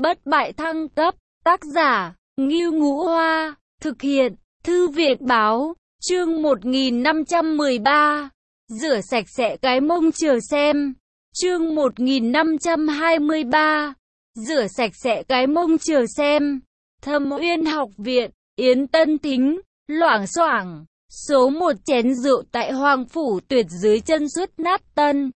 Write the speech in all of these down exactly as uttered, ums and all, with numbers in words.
bất bại thăng cấp, tác giả, Ngưu Ngũ Hoa, thực hiện, Thư viện Báo, chương một nghìn năm trăm mười ba, rửa sạch sẽ cái mông chờ xem, chương một nghìn năm trăm hai mươi ba, rửa sạch sẽ cái mông chờ xem, Thâm Uyên Học Viện, Yến Tân Thính, loảng xoảng, số một chén rượu tại Hoàng Phủ Tuyệt dưới chân suốt nát tân.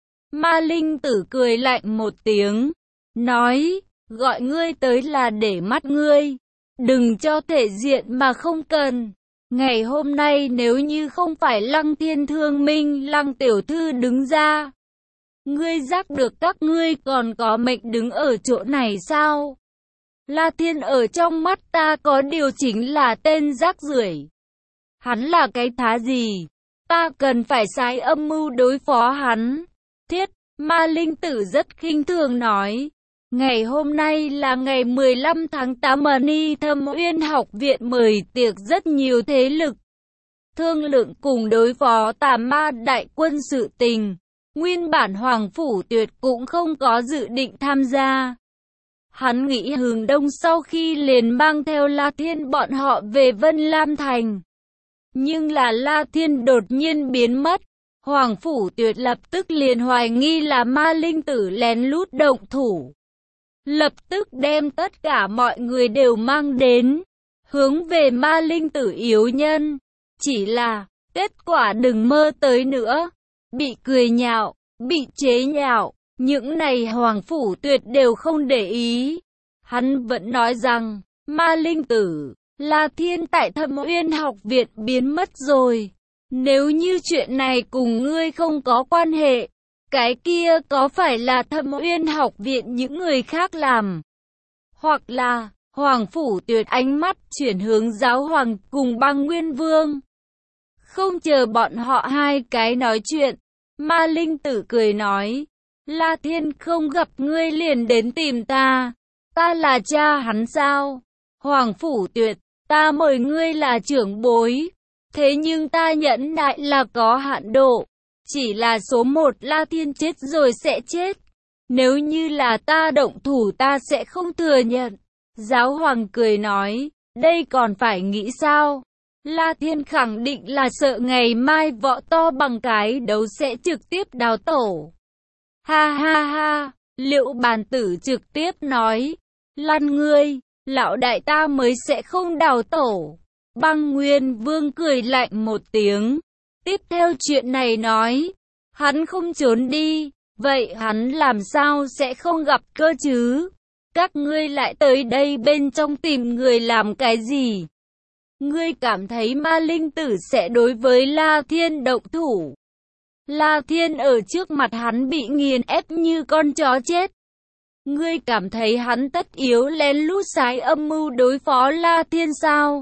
Ma Linh Tử cười lạnh một tiếng, nói, gọi ngươi tới là để mắt ngươi, đừng cho thể diện mà không cần. Ngày hôm nay nếu như không phải Lăng Thiên Thương Minh Lăng tiểu thư đứng ra, ngươi giác được các ngươi còn có mệnh đứng ở chỗ này sao? La Thiên ở trong mắt ta có điều chính là tên rác rưởi. Hắn là cái thá gì? Ta cần phải sai âm mưu đối phó hắn. Thiết, Ma Linh Tử rất khinh thường nói. Ngày hôm nay là ngày mười lăm tháng tám, Ni Thâm Uyên Học Viện mời tiệc rất nhiều thế lực thương lượng cùng đối phó tà ma đại quân sự tình. Nguyên bản Hoàng Phủ Tuyệt cũng không có dự định tham gia. Hắn nghĩ hướng đông sau khi liền mang theo La Thiên bọn họ về Vân Lam Thành. Nhưng là La Thiên đột nhiên biến mất. Hoàng Phủ Tuyệt lập tức liền hoài nghi là Ma Linh Tử lén lút động thủ. Lập tức đem tất cả mọi người đều mang đến, hướng về Ma Linh Tử yếu nhân. Chỉ là, kết quả đừng mơ tới nữa. Bị cười nhạo, bị chế nhạo, những này Hoàng Phủ Tuyệt đều không để ý. Hắn vẫn nói rằng, Ma Linh Tử, La Thiên tại Thâm Uyên Học Viện biến mất rồi. Nếu như chuyện này cùng ngươi không có quan hệ, cái kia có phải là Thâm Uyên Học Viện những người khác làm? Hoặc là, Hoàng Phủ Tuyệt ánh mắt chuyển hướng Giáo Hoàng cùng Băng Nguyên Vương. Không chờ bọn họ hai cái nói chuyện, Ma Linh Tử cười nói, La Thiên không gặp ngươi liền đến tìm ta, ta là cha hắn sao? Hoàng Phủ Tuyệt, ta mời ngươi là trưởng bối, thế nhưng ta nhẫn nại là có hạn độ, chỉ là số một La Thiên chết rồi sẽ chết, nếu như là ta động thủ ta sẽ không thừa nhận. Giáo Hoàng cười nói, đây còn phải nghĩ sao? La Thiên khẳng định là sợ ngày mai võ to bằng cái đấu sẽ trực tiếp đào tổ. Ha ha ha, Liệu Bàn Tử trực tiếp nói, lăn ngươi, lão đại ta mới sẽ không đào tổ. Băng Nguyên Vương cười lạnh một tiếng, tiếp theo chuyện này nói, hắn không trốn đi, vậy hắn làm sao sẽ không gặp cơ chứ? Các ngươi lại tới đây bên trong tìm người làm cái gì? Ngươi cảm thấy Ma Linh Tử sẽ đối với La Thiên động thủ? La Thiên ở trước mặt hắn bị nghiền ép như con chó chết. Ngươi cảm thấy hắn tất yếu lén lút sai âm mưu đối phó La Thiên sao?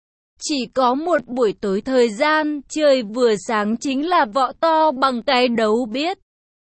Chỉ có một buổi tối thời gian, trời vừa sáng chính là võ to bằng cái đấu biết.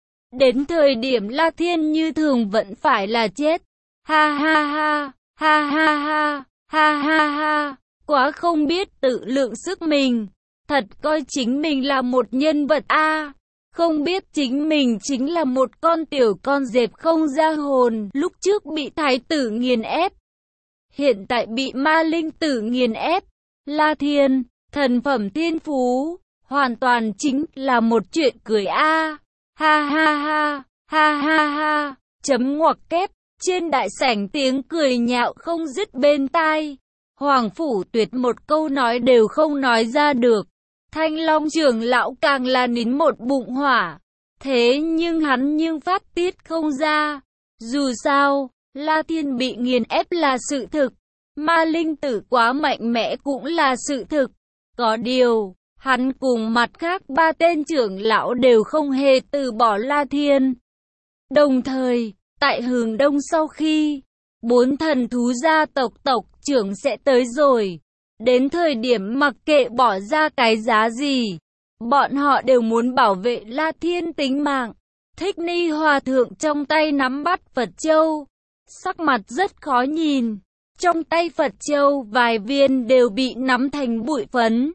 Đến thời điểm La Thiên như thường vẫn phải là chết. Ha ha ha, ha ha ha, ha ha ha, quá không biết tự lượng sức mình. Thật coi chính mình là một nhân vật a, không biết chính mình chính là một con tiểu con dẹp không ra hồn, lúc trước bị thái tử nghiền ép. Hiện tại bị Ma Linh Tử nghiền ép. La Thiên, thần phẩm thiên phú, hoàn toàn chính là một chuyện cười a. Ha ha ha, ha ha ha, chấm ngoặc kép, trên đại sảnh tiếng cười nhạo không dứt bên tai. Hoàng Phủ Tuyệt một câu nói đều không nói ra được. Thanh Long trưởng lão càng là nín một bụng hỏa. Thế nhưng hắn nhưng phát tiết không ra. Dù sao, La Thiên bị nghiền ép là sự thực. Ma Linh Tử quá mạnh mẽ cũng là sự thực. Có điều, hắn cùng mặt khác ba tên trưởng lão đều không hề từ bỏ La Thiên. Đồng thời, tại hướng đông sau khi bốn thần thú gia tộc tộc trưởng sẽ tới rồi, đến thời điểm mặc kệ bỏ ra cái giá gì, bọn họ đều muốn bảo vệ La Thiên tính mạng. Thích Ni Hòa Thượng trong tay nắm bắt Phật Châu, sắc mặt rất khó nhìn. Trong tay Phật Châu vài viên đều bị nắm thành bụi phấn.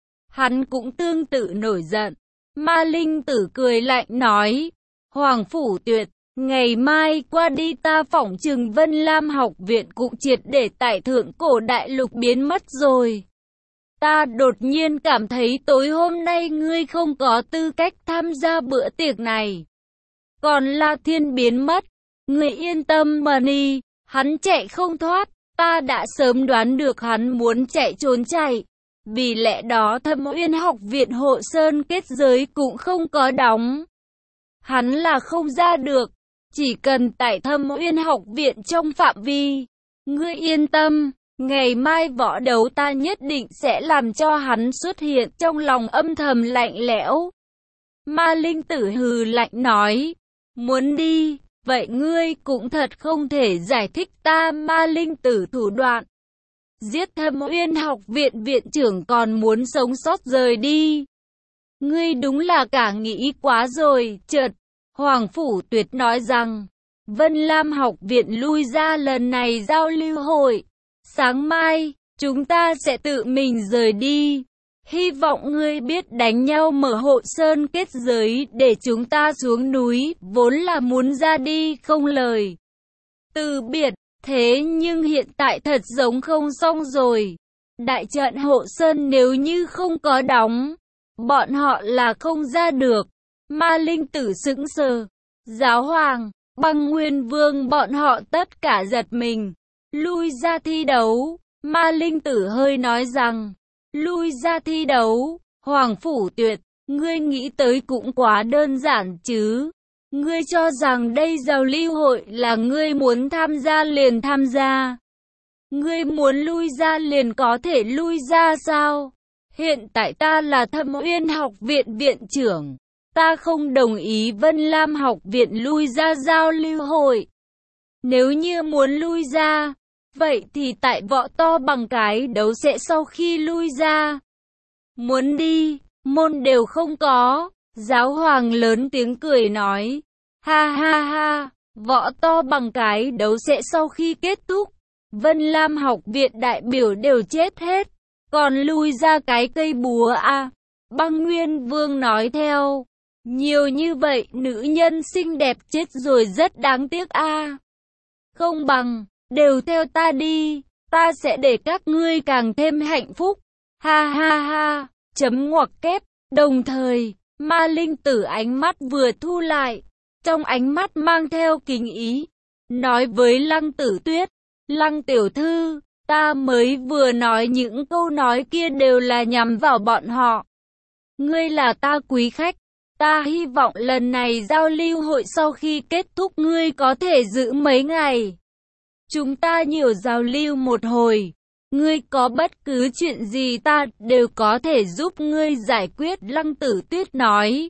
Hắn cũng tương tự nổi giận. Ma Linh Tử cười lạnh nói, Hoàng Phủ Tuyệt, Ngày mai qua đi ta phỏng chừng Vân Lam học viện cũng triệt để tại thượng cổ đại lục biến mất rồi. Ta đột nhiên cảm thấy tối hôm nay ngươi không có tư cách tham gia bữa tiệc này. Còn La Thiên biến mất, ngươi yên tâm mà đi, hắn chạy không thoát, ta đã sớm đoán được hắn muốn chạy trốn chạy. Vì lẽ đó Thâm Uyên học viện Hộ Sơn kết giới cũng không có đóng. Hắn là không ra được, chỉ cần tại Thâm Uyên học viện trong phạm vi. Ngươi yên tâm, ngày mai võ đấu ta nhất định sẽ làm cho hắn xuất hiện. Trong lòng âm thầm lạnh lẽo, Ma Linh Tử hừ lạnh nói, muốn đi, vậy ngươi cũng thật không thể giải thích ta Ma Linh Tử thủ đoạn. Giết Thâm Uyên học viện viện trưởng còn muốn sống sót rời đi. Ngươi đúng là cả nghĩ quá rồi. Chợt, Hoàng Phủ Tuyệt nói rằng, Vân Lam học viện lui ra lần này giao lưu hội. Sáng mai, chúng ta sẽ tự mình rời đi. Hy vọng ngươi biết đánh nhau mở Hộ Sơn kết giới để chúng ta xuống núi, vốn là muốn ra đi không lời từ biệt. Thế nhưng hiện tại thật giống không xong rồi. Đại trận Hộ Sơn nếu như không có đóng, bọn họ là không ra được. Ma Linh Tử sững sờ. Giáo hoàng, Băng Nguyên Vương bọn họ tất cả giật mình. Lui ra thi đấu. Ma Linh Tử hơi nói rằng, lui ra thi đấu. Hoàng Phủ Tuyệt, ngươi nghĩ tới cũng quá đơn giản chứ. Ngươi cho rằng đây giao lưu hội là ngươi muốn tham gia liền tham gia. Ngươi muốn lui ra liền có thể lui ra sao? Hiện tại ta là Thâm Uyên học viện viện trưởng. Ta không đồng ý Vân Lam học viện lui ra giao lưu hội. Nếu như muốn lui ra, vậy thì tại võ to bằng cái đấu sẽ sau khi lui ra. Muốn đi, môn đều không có. Giáo hoàng lớn tiếng cười nói, ha ha ha, võ to bằng cái đấu sẽ sau khi kết thúc, Vân Lam học viện đại biểu đều chết hết, còn lui ra cái cây búa à. Băng Nguyên Vương nói theo, nhiều như vậy nữ nhân xinh đẹp chết rồi rất đáng tiếc a. À. Không bằng, đều theo ta đi, ta sẽ để các ngươi càng thêm hạnh phúc, ha ha ha, chấm ngoặc kép, đồng thời, Ma Linh Tử ánh mắt vừa thu lại, trong ánh mắt mang theo kính ý, nói với Lăng Tử Tuyết, Lăng tiểu thư, ta mới vừa nói những câu nói kia đều là nhằm vào bọn họ. Ngươi là ta quý khách, ta hy vọng lần này giao lưu hội sau khi kết thúc ngươi có thể giữ mấy ngày. Chúng ta nhiều giao lưu một hồi, ngươi có bất cứ chuyện gì ta đều có thể giúp ngươi giải quyết. Lăng Tử Tuyết nói,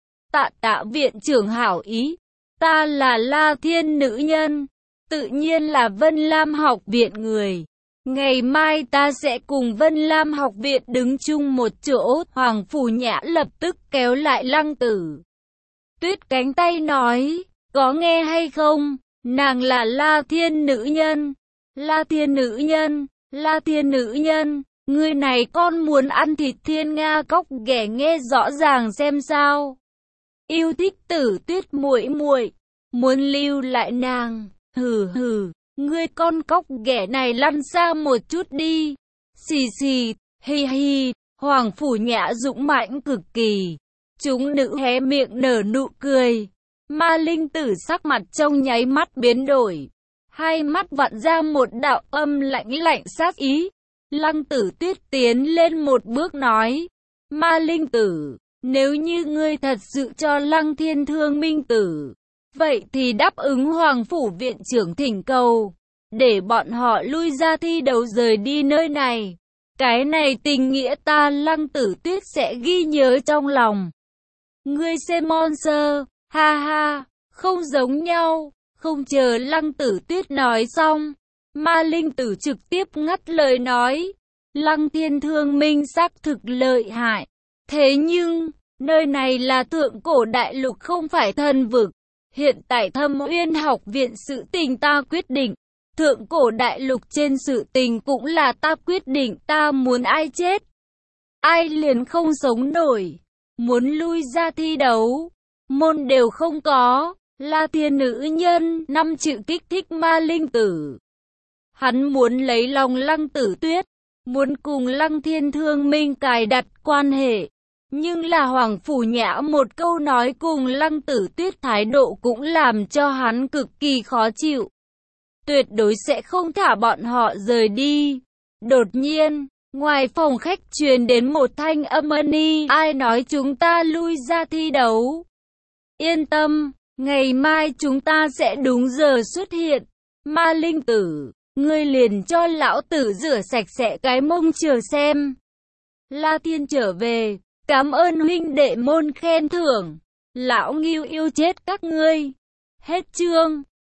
tạ tạ viện trưởng hảo ý, ta là La Thiên nữ nhân, tự nhiên là Vân Lam học viện người. Ngày mai ta sẽ cùng Vân Lam học viện đứng chung một chỗ. Hoàng Phủ Nhã lập tức kéo lại Lăng Tử Tuyết cánh tay nói, có nghe hay không, nàng là La Thiên nữ nhân. La Thiên nữ nhân, La Thiên nữ nhân, người này con muốn ăn thịt thiên nga cóc ghẻ, nghe rõ ràng xem sao. Yêu thích Tử Tuyết muội muội, muốn lưu lại nàng, hừ hừ, ngươi con cóc ghẻ này lăn xa một chút đi. Xì xì, hi hi, Hoàng Phủ Nhã dũng mãnh cực kỳ. Chúng nữ hé miệng nở nụ cười. Ma Linh Tử sắc mặt trong nháy mắt biến đổi, hai mắt vặn ra một đạo âm lạnh lạnh sát ý. Lăng Tử Tuyết tiến lên một bước nói, Ma Linh Tử, nếu như ngươi thật sự cho Lăng Thiên thương minh tử, vậy thì đáp ứng Hoàng Phủ viện trưởng thỉnh cầu, để bọn họ lui ra thi đấu rời đi nơi này. Cái này tình nghĩa ta Lăng Tử Tuyết sẽ ghi nhớ trong lòng. Ngươi xem monster, ha ha, không giống nhau. Không chờ Lăng Tử Tuyết nói xong, Ma Linh Tử trực tiếp ngắt lời nói, Lăng Thiên thương minh xác thực lợi hại. Thế nhưng, nơi này là thượng cổ đại lục không phải thần vực. Hiện tại Thâm Uyên học viện sự tình ta quyết định. Thượng cổ đại lục trên sự tình cũng là ta quyết định. Ta muốn ai chết, ai liền không sống nổi. Muốn lui ra thi đấu, môn đều không có. La Thiên nữ nhân, năm chữ kích thích Ma Linh Tử. Hắn muốn lấy lòng Lăng Tử Tuyết, muốn cùng Lăng Thiên Thương Minh cài đặt quan hệ. Nhưng là Hoàng Phủ Nhã một câu nói cùng Lăng Tử Tuyết thái độ cũng làm cho hắn cực kỳ khó chịu. Tuyệt đối sẽ không thả bọn họ rời đi. Đột nhiên, ngoài phòng khách truyền đến một thanh âm ân y, ai nói chúng ta lui ra thi đấu. Yên tâm, ngày mai chúng ta sẽ đúng giờ xuất hiện. Ma Linh Tử, ngươi liền cho lão tử rửa sạch sẽ cái mông chờ xem. La Thiên trở về, cảm ơn huynh đệ môn khen thưởng. Lão Ngưu yêu chết các ngươi. Hết chương.